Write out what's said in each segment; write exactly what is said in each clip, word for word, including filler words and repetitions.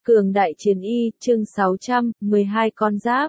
Cường đại chiến y, chương sáu trăm mười hai con giáp.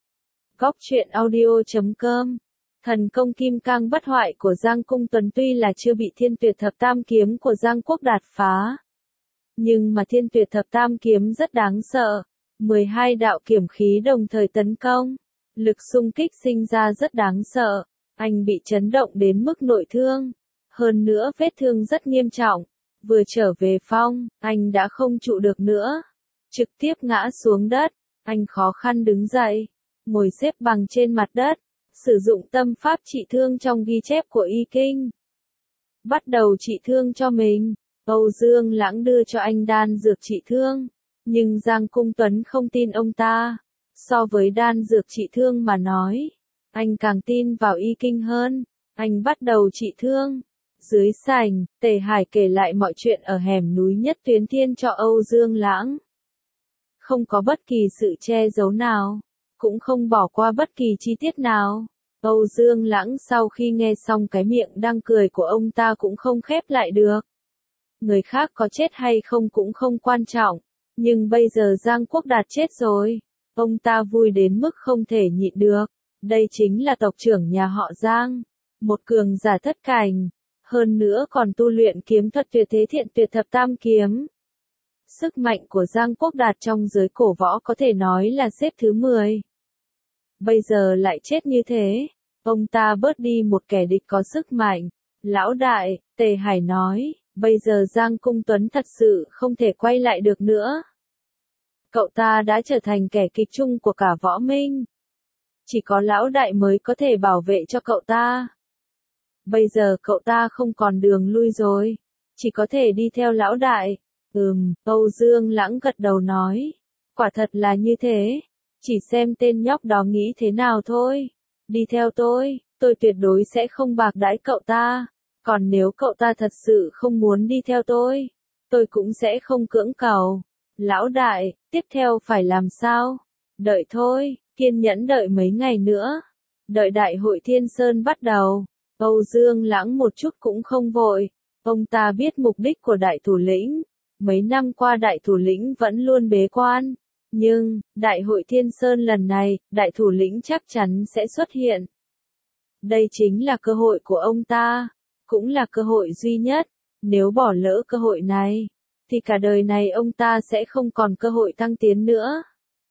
Góc truyện audio chấm com. Thần công kim cang bất hoại của Giang Cung Tuấn tuy là chưa bị Thiên Tuyệt Thập Tam Kiếm của Giang Quốc đạt phá, nhưng mà Thiên Tuyệt Thập Tam Kiếm rất đáng sợ. mười hai đạo kiếm khí đồng thời tấn công, lực xung kích sinh ra rất đáng sợ. Anh bị chấn động đến mức nội thương, hơn nữa vết thương rất nghiêm trọng. Vừa trở về phong, anh đã không trụ được nữa, trực tiếp ngã xuống đất. Anh khó khăn đứng dậy, ngồi xếp bằng trên mặt đất, sử dụng tâm pháp trị thương trong ghi chép của y kinh. Bắt đầu trị thương cho mình, Âu Dương Lãng đưa cho anh đan dược trị thương, nhưng Giang Cung Tuấn không tin ông ta. So với đan dược trị thương mà nói, anh càng tin vào y kinh hơn. Anh bắt đầu trị thương. Dưới sảnh, Tề Hải kể lại mọi chuyện ở hẻm núi Nhất Tuyến Thiên cho Âu Dương Lãng. Không có bất kỳ sự che giấu nào, cũng không bỏ qua bất kỳ chi tiết nào. Âu Dương Lãng sau khi nghe xong cái miệng đang cười của ông ta cũng không khép lại được. Người khác có chết hay không cũng không quan trọng, nhưng bây giờ Giang Quốc Đạt chết rồi, ông ta vui đến mức không thể nhịn được. Đây chính là tộc trưởng nhà họ Giang, một cường giả thất cảnh, hơn nữa còn tu luyện kiếm thuật tuyệt thế Thiện Tuyệt Thập Tam Kiếm. Sức mạnh của Giang Quốc Đạt trong giới cổ võ có thể nói là xếp thứ mười. Bây giờ lại chết như thế, ông ta bớt đi một kẻ địch có sức mạnh. Lão đại, Tề Hải nói, bây giờ Giang Cung Tuấn thật sự không thể quay lại được nữa. Cậu ta đã trở thành kẻ kịch chung của cả võ minh. Chỉ có lão đại mới có thể bảo vệ cho cậu ta. Bây giờ cậu ta không còn đường lui rồi, chỉ có thể đi theo lão đại. Ừm, Âu Dương Lãng gật đầu nói, quả thật là như thế, chỉ xem tên nhóc đó nghĩ thế nào thôi. Đi theo tôi, tôi tuyệt đối sẽ không bạc đãi cậu ta, còn nếu cậu ta thật sự không muốn đi theo tôi, tôi cũng sẽ không cưỡng cầu. Lão đại, tiếp theo phải làm sao? Đợi thôi, kiên nhẫn đợi mấy ngày nữa, đợi đại hội Thiên Sơn bắt đầu. Âu Dương Lãng một chút cũng không vội, ông ta biết mục đích của đại thủ lĩnh. Mấy năm qua đại thủ lĩnh vẫn luôn bế quan, nhưng, đại hội Thiên Sơn lần này, đại thủ lĩnh chắc chắn sẽ xuất hiện. Đây chính là cơ hội của ông ta, cũng là cơ hội duy nhất. Nếu bỏ lỡ cơ hội này, thì cả đời này ông ta sẽ không còn cơ hội tăng tiến nữa.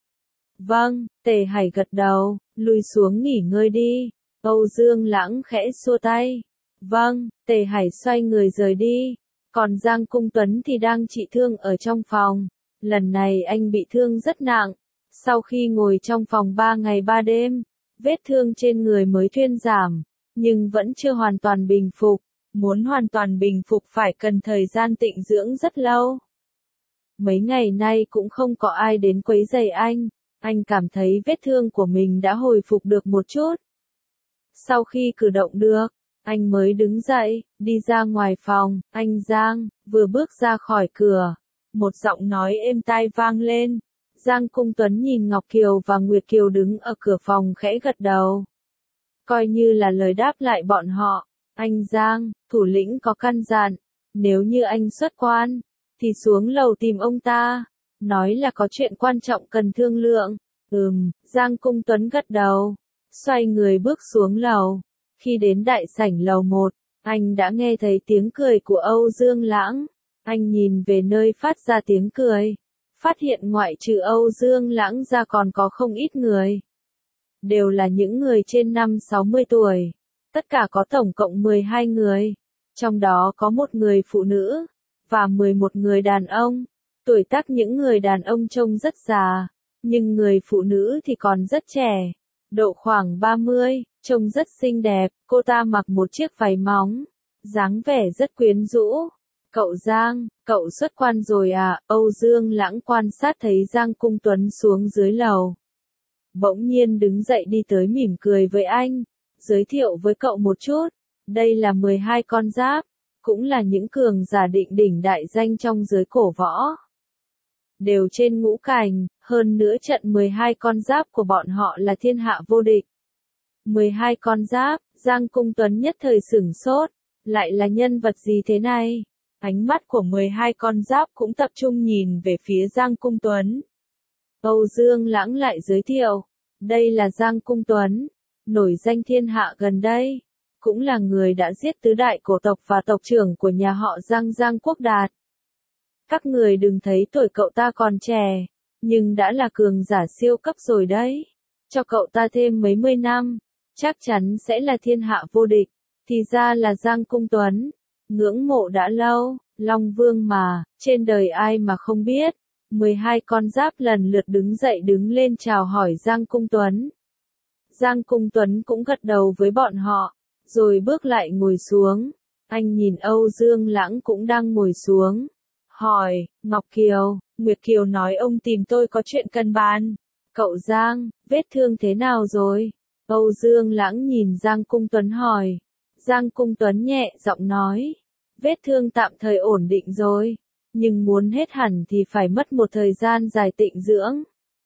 Vâng, Tề Hải gật đầu, lùi xuống nghỉ ngơi đi. Âu Dương Lãng khẽ xua tay. Vâng, Tề Hải xoay người rời đi. Còn Giang Cung Tuấn thì đang trị thương ở trong phòng. Lần này anh bị thương rất nặng. Sau khi ngồi trong phòng ba ngày ba đêm, vết thương trên người mới thuyên giảm, nhưng vẫn chưa hoàn toàn bình phục. Muốn hoàn toàn bình phục phải cần thời gian tịnh dưỡng rất lâu. Mấy ngày nay cũng không có ai đến quấy rầy anh. Anh cảm thấy vết thương của mình đã hồi phục được một chút. Sau khi cử động được, anh mới đứng dậy, đi ra ngoài phòng. Anh Giang, vừa bước ra khỏi cửa, một giọng nói êm tai vang lên. Giang Cung Tuấn nhìn Ngọc Kiều và Nguyệt Kiều đứng ở cửa phòng khẽ gật đầu, coi như là lời đáp lại bọn họ. Anh Giang, thủ lĩnh có căn dặn, nếu như anh xuất quan, thì xuống lầu tìm ông ta, nói là có chuyện quan trọng cần thương lượng. Ừm, Giang Cung Tuấn gật đầu, xoay người bước xuống lầu. Khi đến đại sảnh lầu một, anh đã nghe thấy tiếng cười của Âu Dương Lãng. Anh nhìn về nơi phát ra tiếng cười, phát hiện ngoại trừ Âu Dương Lãng ra còn có không ít người. Đều là những người trên năm sáu mươi tuổi. Tất cả có tổng cộng mười hai người. Trong đó có một người phụ nữ, và mười một người đàn ông. Tuổi tác những người đàn ông trông rất già, nhưng người phụ nữ thì còn rất trẻ. Độ khoảng ba mươi, trông rất xinh đẹp. Cô ta mặc một chiếc váy móng, dáng vẻ rất quyến rũ. Cậu Giang, cậu xuất quan rồi à? Âu Dương Lãng quan sát thấy Giang Cung Tuấn xuống dưới lầu, bỗng nhiên đứng dậy đi tới mỉm cười với anh, giới thiệu với cậu một chút. Đây là mười hai con giáp, cũng là những cường giả định đỉnh đại danh trong giới cổ võ. Đều trên ngũ cảnh, hơn nữa trận mười hai con giáp của bọn họ là thiên hạ vô địch. mười hai con giáp, Giang Cung Tuấn nhất thời sửng sốt, lại là nhân vật gì thế này? Ánh mắt của mười hai con giáp cũng tập trung nhìn về phía Giang Cung Tuấn. Âu Dương Lãng lại giới thiệu, đây là Giang Cung Tuấn, nổi danh thiên hạ gần đây, cũng là người đã giết tứ đại cổ tộc và tộc trưởng của nhà họ Giang Giang Quốc Đạt. Các người đừng thấy tuổi cậu ta còn trẻ, nhưng đã là cường giả siêu cấp rồi đấy. Cho cậu ta thêm mấy mươi năm, chắc chắn sẽ là thiên hạ vô địch. Thì ra là Giang Cung Tuấn, ngưỡng mộ đã lâu, Long Vương mà, trên đời ai mà không biết. mười hai con giáp lần lượt đứng dậy đứng lên chào hỏi Giang Cung Tuấn. Giang Cung Tuấn cũng gật đầu với bọn họ, rồi bước lại ngồi xuống. Anh nhìn Âu Dương Lãng cũng đang ngồi xuống. Hỏi, Ngọc Kiều, Nguyệt Kiều nói ông tìm tôi có chuyện cần bàn. Cậu Giang, vết thương thế nào rồi? Âu Dương Lãng nhìn Giang Cung Tuấn hỏi. Giang Cung Tuấn nhẹ giọng nói. Vết thương tạm thời ổn định rồi, nhưng muốn hết hẳn thì phải mất một thời gian dài tịnh dưỡng.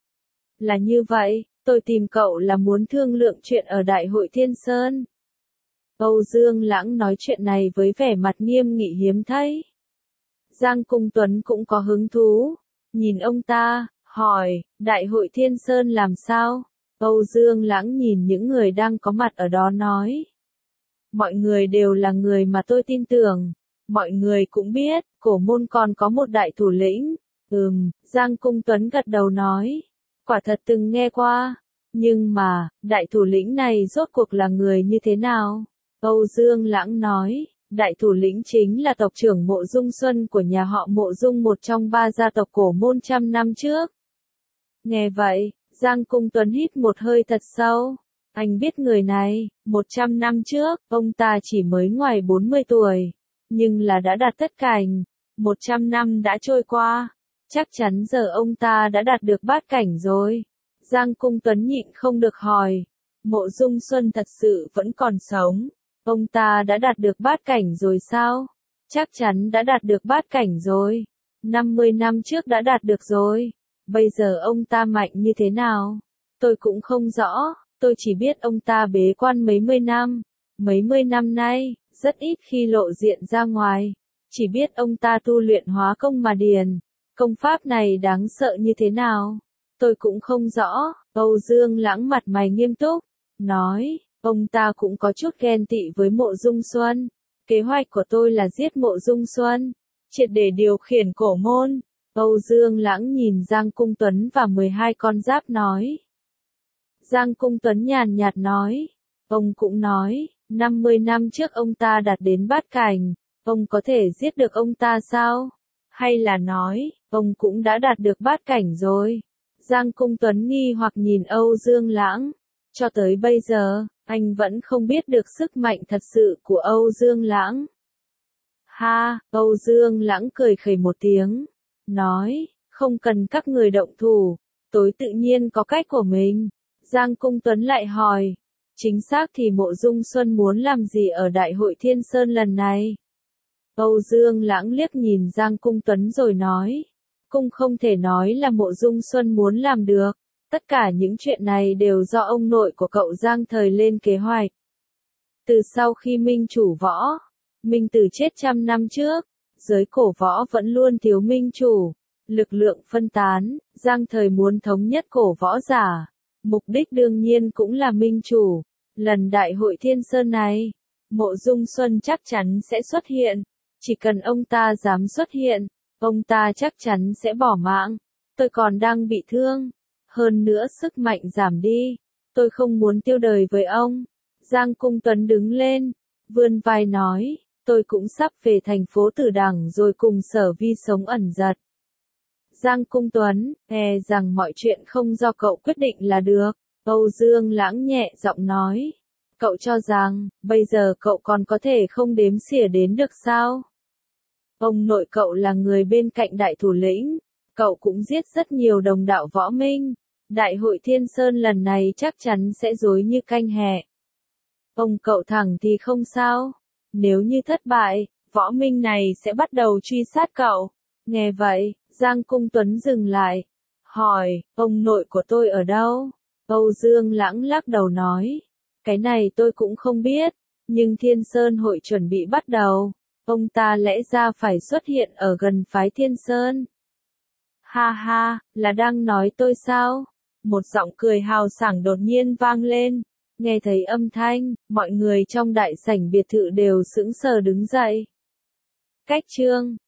Là như vậy, tôi tìm cậu là muốn thương lượng chuyện ở Đại hội Thiên Sơn. Âu Dương Lãng nói chuyện này với vẻ mặt nghiêm nghị hiếm thấy. Giang Cung Tuấn cũng có hứng thú, nhìn ông ta, hỏi, Đại hội Thiên Sơn làm sao? Âu Dương Lãng nhìn những người đang có mặt ở đó nói. Mọi người đều là người mà tôi tin tưởng. Mọi người cũng biết, cổ môn còn có một đại thủ lĩnh. Ừm, Giang Cung Tuấn gật đầu nói. Quả thật từng nghe qua. Nhưng mà, đại thủ lĩnh này rốt cuộc là người như thế nào? Âu Dương Lãng nói. Đại thủ lĩnh chính là tộc trưởng Mộ Dung Xuân của nhà họ Mộ Dung, một trong ba gia tộc cổ môn trăm năm trước. Nghe vậy, Giang Cung Tuấn hít một hơi thật sâu. Anh biết người này, một trăm năm trước, ông ta chỉ mới ngoài bốn mươi tuổi, nhưng là đã đạt tất cảnh. một trăm năm đã trôi qua, chắc chắn giờ ông ta đã đạt được bát cảnh rồi. Giang Cung Tuấn nhịn không được hỏi, Mộ Dung Xuân thật sự vẫn còn sống? Ông ta đã đạt được bát cảnh rồi sao? Chắc chắn đã đạt được bát cảnh rồi. năm mươi năm trước đã đạt được rồi. Bây giờ ông ta mạnh như thế nào? Tôi cũng không rõ, tôi chỉ biết ông ta bế quan mấy mươi năm. Mấy mươi năm nay, rất ít khi lộ diện ra ngoài. Chỉ biết ông ta tu luyện hóa công mà điền. Công pháp này đáng sợ như thế nào? Tôi cũng không rõ. Âu Dương Lãng mặt mày nghiêm túc, nói, ông ta cũng có chút ghen tị với Mộ Dung Xuân. Kế hoạch của tôi là giết Mộ Dung Xuân, triệt để điều khiển cổ môn. Âu Dương Lãng nhìn Giang Cung Tuấn và mười hai con giáp nói. Giang Cung Tuấn nhàn nhạt nói. Ông cũng nói, năm mươi năm trước ông ta đạt đến bát cảnh. Ông có thể giết được ông ta sao? Hay là nói, ông cũng đã đạt được bát cảnh rồi? Giang Cung Tuấn nghi hoặc nhìn Âu Dương Lãng. Cho tới bây giờ, anh vẫn không biết được sức mạnh thật sự của Âu Dương Lãng. Ha, Âu Dương Lãng cười khẩy một tiếng. Nói, không cần các người động thủ. Tôi tự nhiên có cách của mình. Giang Cung Tuấn lại hỏi. Chính xác thì Mộ Dung Xuân muốn làm gì ở Đại hội Thiên Sơn lần này? Âu Dương Lãng liếc nhìn Giang Cung Tuấn rồi nói. Cung không thể nói là Mộ Dung Xuân muốn làm được. Tất cả những chuyện này đều do ông nội của cậu Giang thời lên kế hoạch. Từ sau khi Minh chủ võ, Minh Tử chết trăm năm trước, giới cổ võ vẫn luôn thiếu minh chủ. Lực lượng phân tán, Giang thời muốn thống nhất cổ võ giả. Mục đích đương nhiên cũng là minh chủ. Lần Đại hội Thiên Sơn này, Mộ Dung Xuân chắc chắn sẽ xuất hiện. Chỉ cần ông ta dám xuất hiện, ông ta chắc chắn sẽ bỏ mạng. Tôi còn đang bị thương. Hơn nữa sức mạnh giảm đi. Tôi không muốn tiêu đời với ông. Giang Cung Tuấn đứng lên, vươn vai nói, tôi cũng sắp về thành phố Tử Đằng rồi cùng Sở Vi sống ẩn giật. Giang Cung Tuấn, e rằng mọi chuyện không do cậu quyết định là được. Âu Dương Lãng nhẹ giọng nói. Cậu cho rằng, bây giờ cậu còn có thể không đếm xỉa đến được sao? Ông nội cậu là người bên cạnh đại thủ lĩnh. Cậu cũng giết rất nhiều đồng đạo võ minh. Đại hội Thiên Sơn lần này chắc chắn sẽ rối như canh hẹ. Ông cậu thẳng thì không sao. Nếu như thất bại, võ minh này sẽ bắt đầu truy sát cậu. Nghe vậy, Giang Cung Tuấn dừng lại. Hỏi, ông nội của tôi ở đâu? Âu Dương Lãng lắc đầu nói. Cái này tôi cũng không biết. Nhưng Thiên Sơn hội chuẩn bị bắt đầu. Ông ta lẽ ra phải xuất hiện ở gần phái Thiên Sơn. Ha ha, là đang nói tôi sao? Một giọng cười hào sảng đột nhiên vang lên. Nghe thấy âm thanh, mọi người trong đại sảnh biệt thự đều sững sờ đứng dậy. Cách chương